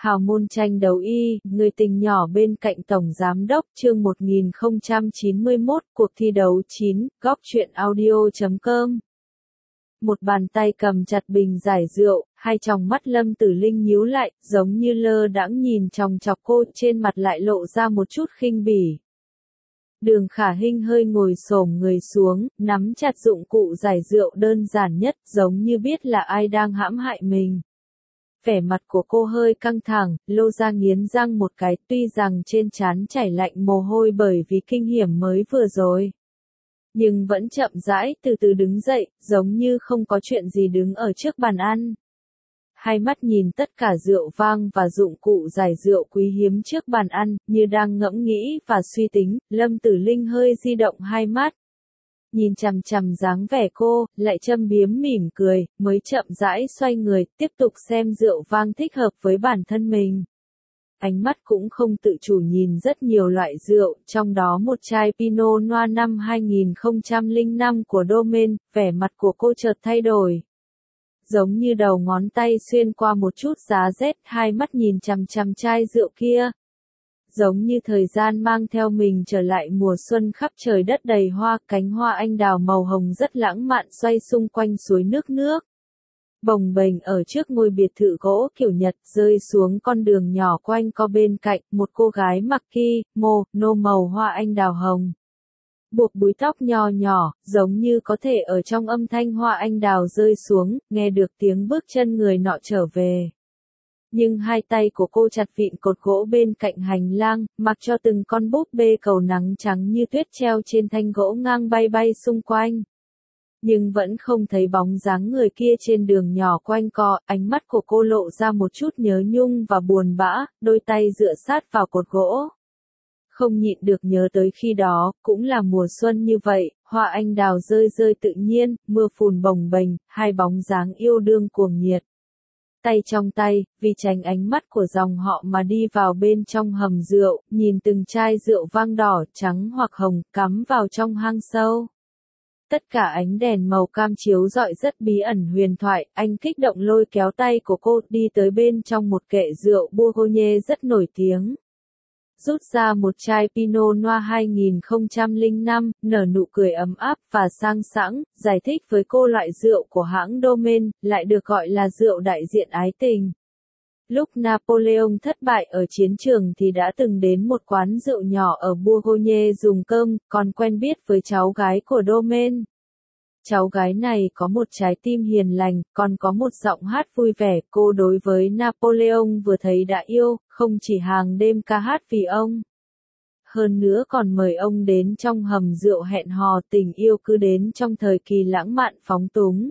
Hào môn tranh đấu y, người tình nhỏ bên cạnh Tổng Giám đốc chương 1091, cuộc thi đấu 9, góc truyện audio.com. Một bàn tay cầm chặt bình giải rượu, hai tròng mắt Lâm Tử Linh nhíu lại, giống như lơ đãng nhìn chòng chọc cô, trên mặt lại lộ ra một chút khinh bỉ. Đường Khả Hinh hơi ngồi xổm người xuống, nắm chặt dụng cụ giải rượu đơn giản nhất, giống như biết là ai đang hãm hại mình. Vẻ mặt của cô hơi căng thẳng, Lô Gia nghiến răng một cái, tuy rằng trên trán chảy lạnh mồ hôi bởi vì kinh hiểm mới vừa rồi. Nhưng vẫn chậm rãi từ từ đứng dậy, giống như không có chuyện gì đứng ở trước bàn ăn. Hai mắt nhìn tất cả rượu vang và dụng cụ giải rượu quý hiếm trước bàn ăn, như đang ngẫm nghĩ và suy tính, Lâm Tử Linh hơi di động hai mắt. Nhìn chằm chằm dáng vẻ cô, lại châm biếm mỉm cười, mới chậm rãi xoay người, tiếp tục xem rượu vang thích hợp với bản thân mình. Ánh mắt cũng không tự chủ nhìn rất nhiều loại rượu, trong đó một chai Pinot Noir năm 2005 của Domaine, vẻ mặt của cô chợt thay đổi. Giống như đầu ngón tay xuyên qua một chút giá rét, hai mắt nhìn chằm chằm chai rượu kia. Giống như thời gian mang theo mình trở lại mùa xuân khắp trời đất đầy hoa, cánh hoa anh đào màu hồng rất lãng mạn xoay xung quanh suối nước. Bồng bềnh ở trước ngôi biệt thự gỗ kiểu Nhật, rơi xuống con đường nhỏ quanh co bên cạnh, một cô gái mặc kimono màu hoa anh đào hồng. Buộc búi tóc nho nhỏ, giống như có thể ở trong âm thanh hoa anh đào rơi xuống, nghe được tiếng bước chân người nọ trở về. Nhưng hai tay của cô chặt vịn cột gỗ bên cạnh hành lang, mặc cho từng con búp bê cầu nắng trắng như tuyết treo trên thanh gỗ ngang bay xung quanh. Nhưng vẫn không thấy bóng dáng người kia trên đường nhỏ quanh co, ánh mắt của cô lộ ra một chút nhớ nhung và buồn bã, đôi tay dựa sát vào cột gỗ. Không nhịn được nhớ tới khi đó, cũng là mùa xuân như vậy, hoa anh đào rơi tự nhiên, mưa phùn bồng bềnh, hai bóng dáng yêu đương cuồng nhiệt. Tay trong tay, vì tránh ánh mắt của dòng họ mà đi vào bên trong hầm rượu, nhìn từng chai rượu vang đỏ, trắng hoặc hồng, cắm vào trong hang sâu. Tất cả ánh đèn màu cam chiếu rọi rất bí ẩn huyền thoại, anh kích động lôi kéo tay của cô đi tới bên trong một kệ rượu Bourgogne rất nổi tiếng. Rút ra một chai Pinot Noir 2005, nở nụ cười ấm áp và sang sảng, giải thích với cô loại rượu của hãng Domaine, lại được gọi là rượu đại diện ái tình. Lúc Napoleon thất bại ở chiến trường thì đã từng đến một quán rượu nhỏ ở Bourgogne dùng cơm, còn quen biết với cháu gái của Domaine. Cháu gái này có một trái tim hiền lành, còn có một giọng hát vui vẻ, cô đối với Napoleon vừa thấy đã yêu, không chỉ hàng đêm ca hát vì ông. Hơn nữa còn mời ông đến trong hầm rượu hẹn hò, tình yêu cứ đến trong thời kỳ lãng mạn phóng túng.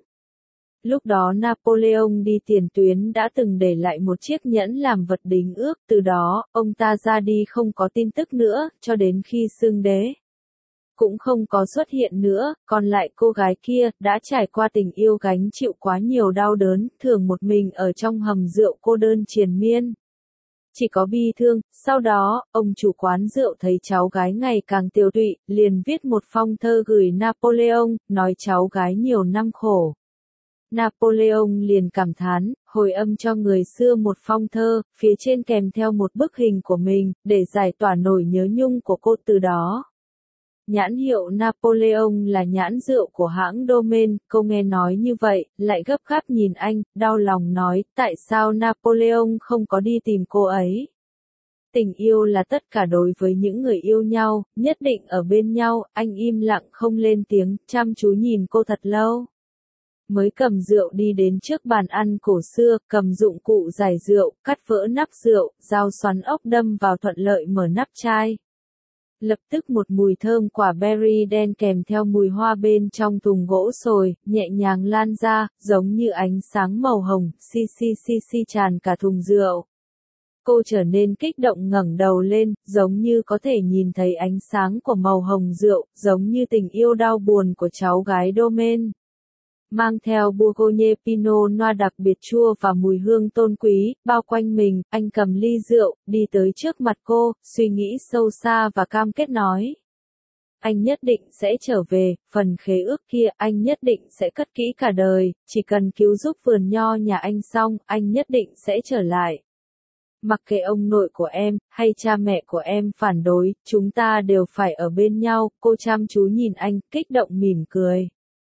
Lúc đó Napoleon đi tiền tuyến đã từng để lại một chiếc nhẫn làm vật đính ước, từ đó, ông ta ra đi không có tin tức nữa, cho đến khi xưng đế. Cũng không có xuất hiện nữa, còn lại cô gái kia, đã trải qua tình yêu gánh chịu quá nhiều đau đớn, thường một mình ở trong hầm rượu cô đơn triền miên. Chỉ có bi thương, sau đó, ông chủ quán rượu thấy cháu gái ngày càng tiêu tụy, liền viết một phong thơ gửi Napoleon, nói cháu gái nhiều năm khổ. Napoleon liền cảm thán, hồi âm cho người xưa một phong thơ, phía trên kèm theo một bức hình của mình, để giải tỏa nỗi nhớ nhung của cô từ đó. Nhãn hiệu Napoleon là nhãn rượu của hãng Domaine, cô nghe nói như vậy, lại gấp gáp nhìn anh, đau lòng nói, tại sao Napoleon không có đi tìm cô ấy? Tình yêu là tất cả đối với những người yêu nhau, nhất định ở bên nhau, anh im lặng không lên tiếng, chăm chú nhìn cô thật lâu. Mới cầm rượu đi đến trước bàn ăn cổ xưa, cầm dụng cụ giải rượu, cắt vỡ nắp rượu, dao xoắn ốc đâm vào thuận lợi mở nắp chai. Lập tức một mùi thơm quả berry đen kèm theo mùi hoa bên trong thùng gỗ sồi, nhẹ nhàng lan ra, giống như ánh sáng màu hồng, xi tràn cả thùng rượu. Cô trở nên kích động ngẩng đầu lên, giống như có thể nhìn thấy ánh sáng của màu hồng rượu, giống như tình yêu đau buồn của cháu gái Domaine. Mang theo Bourgogne Pinot Noir đặc biệt chua và mùi hương tôn quý, bao quanh mình, anh cầm ly rượu, đi tới trước mặt cô, suy nghĩ sâu xa và cam kết nói. Anh nhất định sẽ trở về, phần khế ước kia anh nhất định sẽ cất kỹ cả đời, chỉ cần cứu giúp vườn nho nhà anh xong, anh nhất định sẽ trở lại. Mặc kệ ông nội của em, hay cha mẹ của em phản đối, chúng ta đều phải ở bên nhau, cô chăm chú nhìn anh, kích động mỉm cười.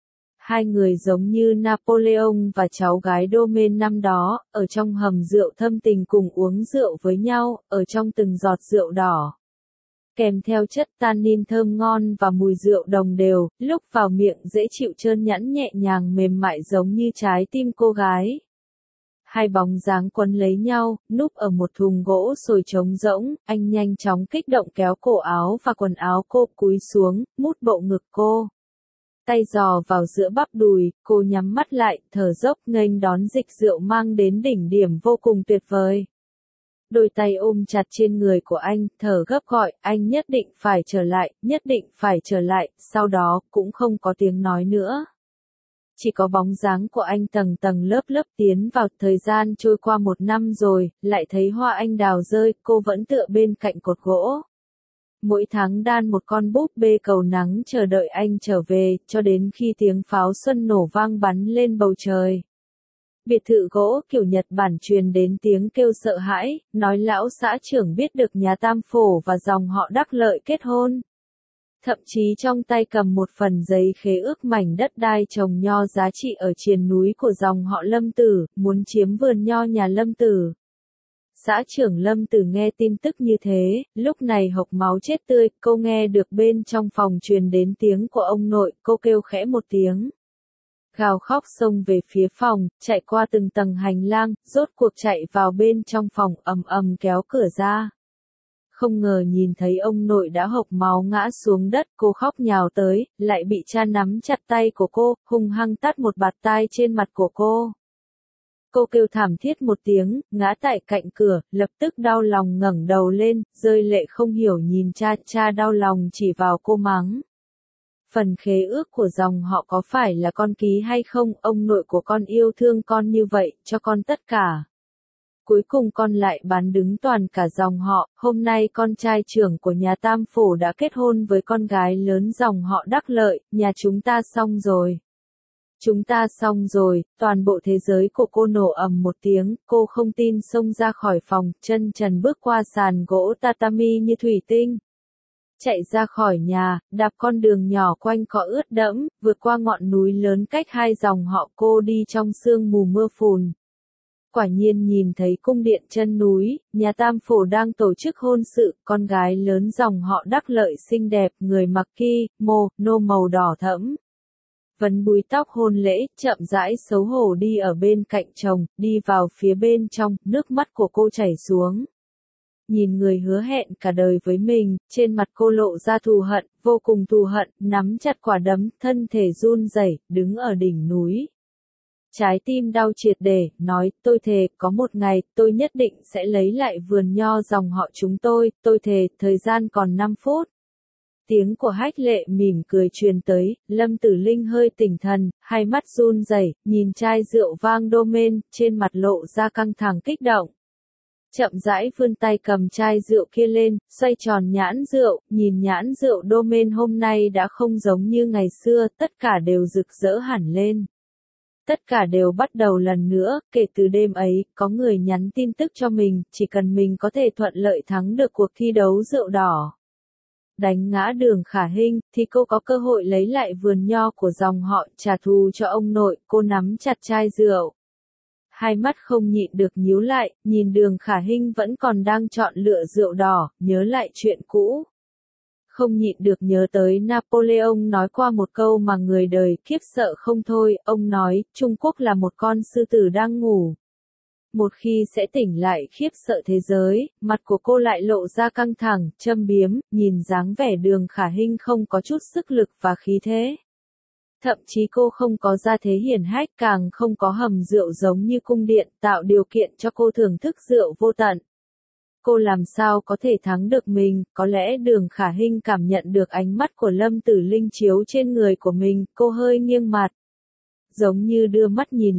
Hai người giống như Napoleon và cháu gái Domain năm đó, ở trong hầm rượu thâm tình cùng uống rượu với nhau, ở trong từng giọt rượu đỏ. Kèm theo chất tannin thơm ngon và mùi rượu đồng đều, lúc vào miệng dễ chịu trơn nhẵn nhẹ nhàng mềm mại giống như trái tim cô gái. Hai bóng dáng quấn lấy nhau, núp ở một thùng gỗ sồi trống rỗng, anh nhanh chóng kích động kéo cổ áo và quần áo cô cúi xuống, mút bộ ngực cô. Tay giò vào giữa bắp đùi, cô nhắm mắt lại, thở dốc nghênh đón dịch rượu mang đến đỉnh điểm vô cùng tuyệt vời. Đôi tay ôm chặt trên người của anh, thở gấp gọi, anh nhất định phải trở lại, nhất định phải trở lại, sau đó, cũng không có tiếng nói nữa. Chỉ có bóng dáng của anh tầng tầng lớp lớp tiến vào, thời gian trôi qua 1 năm rồi, lại thấy hoa anh đào rơi, cô vẫn tựa bên cạnh cột gỗ. Mỗi tháng đan một con búp bê cầu nắng chờ đợi anh trở về, cho đến khi tiếng pháo xuân nổ vang bắn lên bầu trời. Biệt thự gỗ kiểu Nhật Bản truyền đến tiếng kêu sợ hãi, nói lão xã trưởng biết được nhà Tam Phổ và dòng họ Đắc Lợi kết hôn. Thậm chí trong tay cầm một phần giấy khế ước mảnh đất đai trồng nho giá trị ở triền núi của dòng họ Lâm Tử, muốn chiếm vườn nho nhà Lâm Tử. Xã trưởng Lâm Tử nghe tin tức như thế, lúc này hộc máu chết tươi, cô nghe được bên trong phòng truyền đến tiếng của ông nội, cô kêu khẽ một tiếng. Gào khóc xông về phía phòng, chạy qua từng tầng hành lang, rốt cuộc chạy vào bên trong phòng ầm ầm kéo cửa ra. Không ngờ nhìn thấy ông nội đã hộc máu ngã xuống đất, cô khóc nhào tới, lại bị cha nắm chặt tay của cô, hung hăng tát một bạt tai trên mặt của cô. Cô kêu thảm thiết một tiếng, ngã tại cạnh cửa, lập tức đau lòng ngẩng đầu lên, rơi lệ không hiểu nhìn cha, cha đau lòng chỉ vào cô mắng. Phần khế ước của dòng họ có phải là con ký hay không, ông nội của con yêu thương con như vậy, cho con tất cả. Cuối cùng con lại bán đứng toàn cả dòng họ, hôm nay con trai trưởng của nhà Tam Phổ đã kết hôn với con gái lớn dòng họ Đắc Lợi, nhà chúng ta xong rồi. Chúng ta xong rồi, toàn bộ thế giới của cô nổ ầm một tiếng, cô không tin xông ra khỏi phòng, chân trần bước qua sàn gỗ tatami như thủy tinh. Chạy ra khỏi nhà, đạp con đường nhỏ quanh cỏ ướt đẫm, vượt qua ngọn núi lớn cách hai dòng họ, cô đi trong sương mù mưa phùn. Quả nhiên nhìn thấy cung điện chân núi, nhà Tam Phổ đang tổ chức hôn sự, con gái lớn dòng họ Đắc Lợi xinh đẹp, người mặc kimono màu đỏ thẫm. Vấn búi tóc hôn lễ, chậm rãi xấu hổ đi ở bên cạnh chồng, đi vào phía bên trong, nước mắt của cô chảy xuống. Nhìn người hứa hẹn cả đời với mình, trên mặt cô lộ ra thù hận, vô cùng thù hận, nắm chặt quả đấm, thân thể run rẩy, đứng ở đỉnh núi. Trái tim đau triệt để, nói, tôi thề, có một ngày, tôi nhất định sẽ lấy lại vườn nho dòng họ chúng tôi thề, thời gian còn 5 phút. Tiếng của Hách Lệ mỉm cười truyền tới, Lâm Tử Linh hơi tỉnh thần, hai mắt run rẩy, nhìn chai rượu vang Domain, trên mặt lộ ra căng thẳng kích động. Chậm rãi vươn tay cầm chai rượu kia lên, xoay tròn nhãn rượu, nhìn nhãn rượu Domain hôm nay đã không giống như ngày xưa, tất cả đều rực rỡ hẳn lên. Tất cả đều bắt đầu lần nữa, kể từ đêm ấy, có người nhắn tin tức cho mình, chỉ cần mình có thể thuận lợi thắng được cuộc thi đấu rượu đỏ. Đánh ngã Đường Khả Hinh, thì cô có cơ hội lấy lại vườn nho của dòng họ, trả thù cho ông nội, cô nắm chặt chai rượu. Hai mắt không nhịn được nhíu lại, nhìn Đường Khả Hinh vẫn còn đang chọn lựa rượu đỏ, nhớ lại chuyện cũ. Không nhịn được nhớ tới Napoleon nói qua một câu mà người đời khiếp sợ không thôi, ông nói, Trung Quốc là một con sư tử đang ngủ. Một khi sẽ tỉnh lại khiếp sợ thế giới, mặt của cô lại lộ ra căng thẳng, châm biếm, nhìn dáng vẻ Đường Khả Hinh không có chút sức lực và khí thế. Thậm chí cô không có gia thế hiển hách, càng không có hầm rượu giống như cung điện, tạo điều kiện cho cô thưởng thức rượu vô tận. Cô làm sao có thể thắng được mình, có lẽ Đường Khả Hinh cảm nhận được ánh mắt của Lâm Tử Linh chiếu trên người của mình, cô hơi nghiêng mặt. Giống như đưa mắt nhìn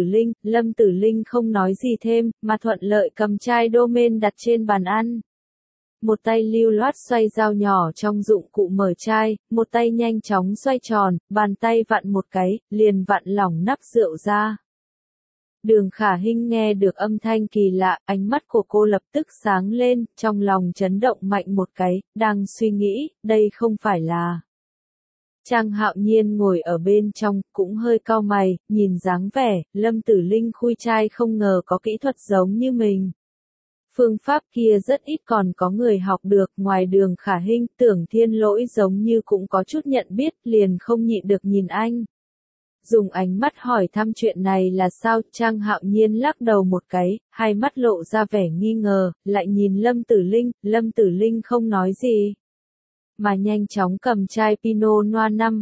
Lâm Tử Linh không nói gì thêm, mà thuận lợi cầm chai Domain đặt trên bàn ăn. Một tay lưu loát xoay dao nhỏ trong dụng cụ mở chai, một tay nhanh chóng xoay tròn, bàn tay vặn một cái, liền vặn lỏng nắp rượu ra. Đường Khả Hinh nghe được âm thanh kỳ lạ, ánh mắt của cô lập tức sáng lên, trong lòng chấn động mạnh một cái, đang suy nghĩ, đây không phải là... Trang Hạo Nhiên ngồi ở bên trong, cũng hơi cau mày, nhìn dáng vẻ, Lâm Tử Linh khui trai không ngờ có kỹ thuật giống như mình. Phương pháp kia rất ít còn có người học được, ngoài Đường Khả Hinh, Tưởng Thiên Lỗi giống như cũng có chút nhận biết, liền không nhịn được nhìn anh. Dùng ánh mắt hỏi thăm chuyện này là sao, Trang Hạo Nhiên lắc đầu một cái, hai mắt lộ ra vẻ nghi ngờ, lại nhìn Lâm Tử Linh không nói gì. Mà nhanh chóng cầm chai Pinot Noir năm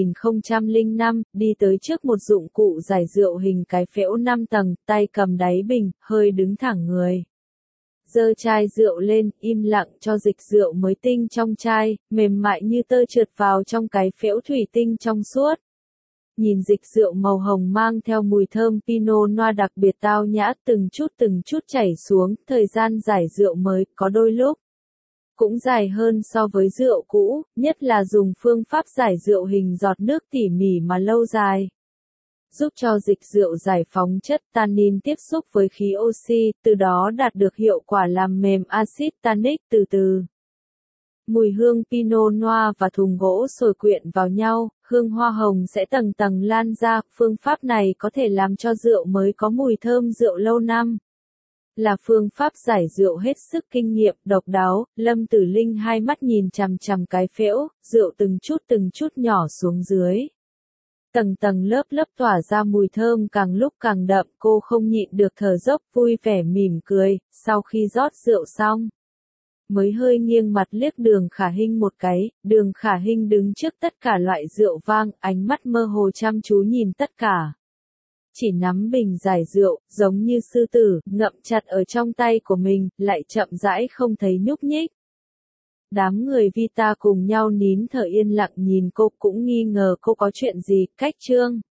2005, đi tới trước một dụng cụ giải rượu hình cái phễu 5 tầng, tay cầm đáy bình, hơi đứng thẳng người. Giơ chai rượu lên, im lặng cho dịch rượu mới tinh trong chai, mềm mại như tơ trượt vào trong cái phễu thủy tinh trong suốt. Nhìn dịch rượu màu hồng mang theo mùi thơm Pinot Noir đặc biệt tao nhã từng chút chảy xuống, thời gian giải rượu mới có đôi lúc cũng dài hơn so với rượu cũ, nhất là dùng phương pháp giải rượu hình giọt nước tỉ mỉ mà lâu dài. Giúp cho dịch rượu giải phóng chất tannin tiếp xúc với khí oxy, từ đó đạt được hiệu quả làm mềm axit tannic từ từ. Mùi hương Pinot Noir và thùng gỗ sồi quyện vào nhau, hương hoa hồng sẽ tầng tầng lan ra, phương pháp này có thể làm cho rượu mới có mùi thơm rượu lâu năm. Là phương pháp giải rượu hết sức kinh nghiệm, độc đáo, Lâm Tử Linh hai mắt nhìn chằm chằm cái phễu, rượu từng chút nhỏ xuống dưới. Tầng tầng lớp tỏa ra mùi thơm càng lúc càng đậm, cô không nhịn được thở dốc vui vẻ mỉm cười, sau khi rót rượu xong. Mới hơi nghiêng mặt liếc Đường Khả Hinh một cái, Đường Khả Hinh đứng trước tất cả loại rượu vang, ánh mắt mơ hồ chăm chú nhìn tất cả. Chỉ nắm bình giải rượu, giống như sư tử, ngậm chặt ở trong tay của mình, lại chậm rãi không thấy nhúc nhích. Đám người Vita cùng nhau nín thở yên lặng nhìn cô cũng nghi ngờ cô có chuyện gì, cách chương.